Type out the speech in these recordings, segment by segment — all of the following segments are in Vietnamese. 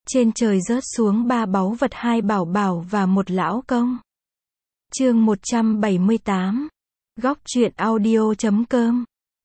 Trên trời rớt xuống 3 báu vật, 2 bảo bảo và 1 lão công. Chương 178. Góc truyện audio.com.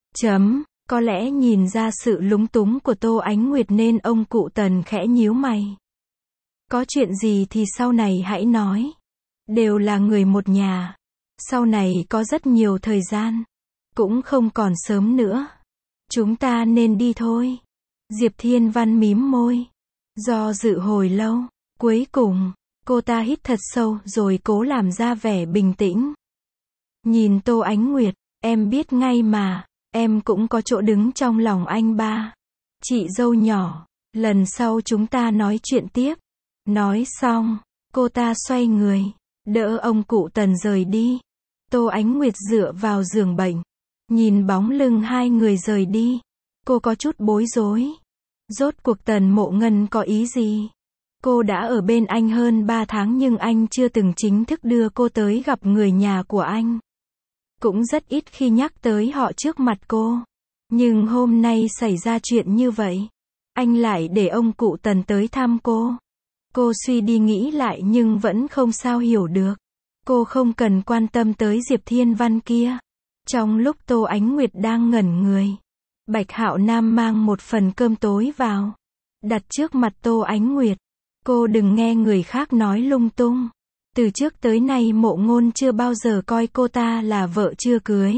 Có lẽ nhìn ra sự lúng túng của Tô Ánh Nguyệt nên ông cụ Tần khẽ nhíu mày. Có chuyện gì thì sau này hãy nói. Đều là người một nhà. Sau này có rất nhiều thời gian. Cũng không còn sớm nữa. Chúng ta nên đi thôi. Diệp Thiên Văn mím môi. Do dự hồi lâu, cuối cùng, cô ta hít thật sâu rồi cố làm ra vẻ bình tĩnh. Nhìn Tô Ánh Nguyệt, em biết ngay mà, em cũng có chỗ đứng trong lòng anh ba. Chị dâu nhỏ, lần sau chúng ta nói chuyện tiếp. Nói xong, cô ta xoay người, đỡ ông cụ Tần rời đi. Tô Ánh Nguyệt dựa vào giường bệnh, nhìn bóng lưng hai người rời đi. Cô có chút bối rối. Rốt cuộc Tần Mộ Ngân có ý gì? Cô đã ở bên anh hơn 3 tháng nhưng anh chưa từng chính thức đưa cô tới gặp người nhà của anh. Cũng rất ít khi nhắc tới họ trước mặt cô. Nhưng hôm nay xảy ra chuyện như vậy. Anh lại để ông cụ Tần tới thăm cô. Cô suy đi nghĩ lại nhưng vẫn không sao hiểu được. Cô không cần quan tâm tới Diệp Thiên Văn kia. Trong lúc Tô Ánh Nguyệt đang ngẩn người, Bạch Hạo Nam mang một phần cơm tối vào, đặt trước mặt Tô Ánh Nguyệt. Cô đừng nghe người khác nói lung tung. Từ trước tới nay Mộ Ngôn chưa bao giờ coi cô ta là vợ chưa cưới.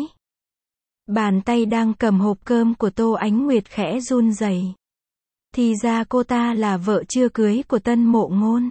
Bàn tay đang cầm hộp cơm của Tô Ánh Nguyệt khẽ run rẩy. Thì ra cô ta là vợ chưa cưới của Tân Mộ Ngôn.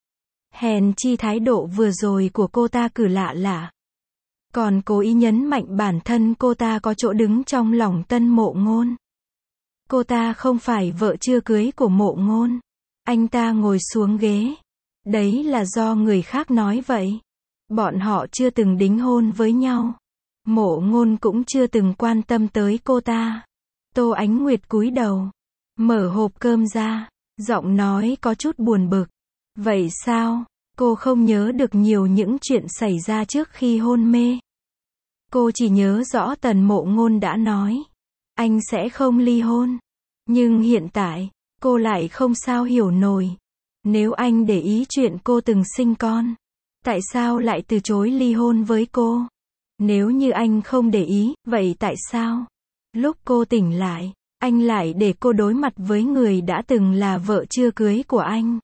Hèn chi thái độ vừa rồi của cô ta cử lạ lạ. Còn cố ý nhấn mạnh bản thân cô ta có chỗ đứng trong lòng Tân Mộ Ngôn. Cô ta không phải vợ chưa cưới của Mộ Ngôn. Anh ta ngồi xuống ghế. Đấy là do người khác nói vậy. Bọn họ chưa từng đính hôn với nhau. Mộ Ngôn cũng chưa từng quan tâm tới cô ta. Tô Ánh Nguyệt cúi đầu, mở hộp cơm ra, giọng nói có chút buồn bực. Vậy sao? Cô không nhớ được nhiều những chuyện xảy ra trước khi hôn mê. Cô chỉ nhớ rõ Tần Mộ Ngôn đã nói anh sẽ không ly hôn. Nhưng hiện tại, cô lại không sao hiểu nổi. Nếu anh để ý chuyện cô từng sinh con, tại sao lại từ chối ly hôn với cô? Nếu như anh không để ý, vậy tại sao? Lúc cô tỉnh lại, anh lại để cô đối mặt với người đã từng là vợ chưa cưới của anh.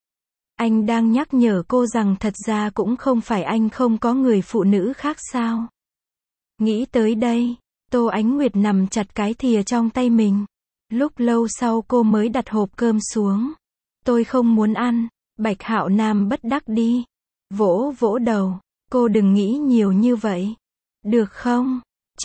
Anh đang nhắc nhở cô rằng thật ra cũng không phải anh không có người phụ nữ khác sao? Nghĩ tới đây, Tô Ánh Nguyệt nằm chặt cái thìa trong tay mình. Lúc lâu sau cô mới đặt hộp cơm xuống. Tôi không muốn ăn. Bạch Hạo Nam bất đắc đi. Vỗ vỗ đầu. Cô đừng nghĩ nhiều như vậy. Được không?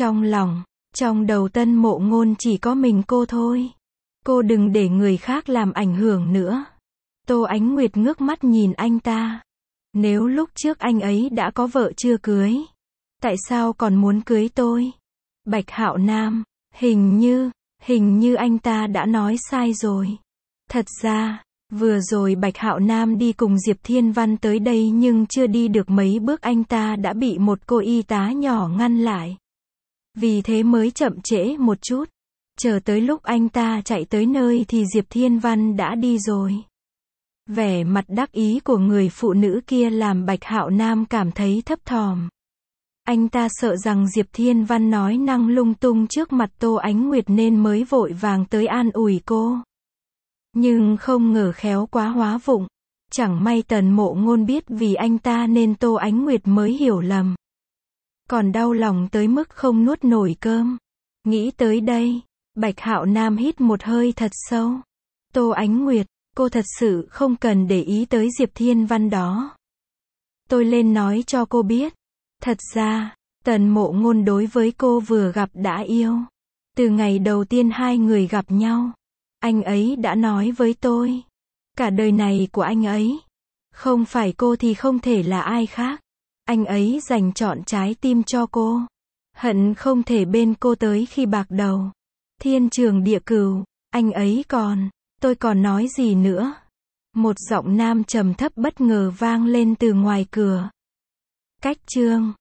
Trong đầu Tân Mộ Ngôn chỉ có mình cô thôi. Cô đừng để người khác làm ảnh hưởng nữa. Tô Ánh Nguyệt ngước mắt nhìn anh ta. Nếu lúc trước anh ấy đã có vợ chưa cưới, tại sao còn muốn cưới tôi? Bạch Hạo Nam, hình như anh ta đã nói sai rồi. Thật ra, vừa rồi Bạch Hạo Nam đi cùng Diệp Thiên Văn tới đây nhưng chưa đi được mấy bước anh ta đã bị một cô y tá nhỏ ngăn lại. Vì thế mới chậm trễ một chút. Chờ tới lúc anh ta chạy tới nơi thì Diệp Thiên Văn đã đi rồi. Vẻ mặt đắc ý của người phụ nữ kia làm Bạch Hạo Nam cảm thấy thấp thỏm. Anh ta sợ rằng Diệp Thiên Văn nói năng lung tung trước mặt Tô Ánh Nguyệt nên mới vội vàng tới an ủi cô. Nhưng không ngờ khéo quá hóa vụng. Chẳng may Tần Mộ Ngôn biết vì anh ta nên Tô Ánh Nguyệt mới hiểu lầm. Còn đau lòng tới mức không nuốt nổi cơm. Nghĩ tới đây, Bạch Hạo Nam hít một hơi thật sâu. Tô Ánh Nguyệt, cô thật sự không cần để ý tới Diệp Thiên Văn đó. Tôi lên nói cho cô biết. Thật ra, Tần Mộ Ngôn đối với cô vừa gặp đã yêu. Từ ngày đầu tiên hai người gặp nhau, anh ấy đã nói với tôi. Cả đời này của anh ấy, không phải cô thì không thể là ai khác. Anh ấy dành trọn trái tim cho cô. Hận không thể bên cô tới khi bạc đầu. Thiên trường địa cửu, anh ấy còn, tôi còn nói gì nữa? Một giọng nam trầm thấp bất ngờ vang lên từ ngoài cửa. Cách chương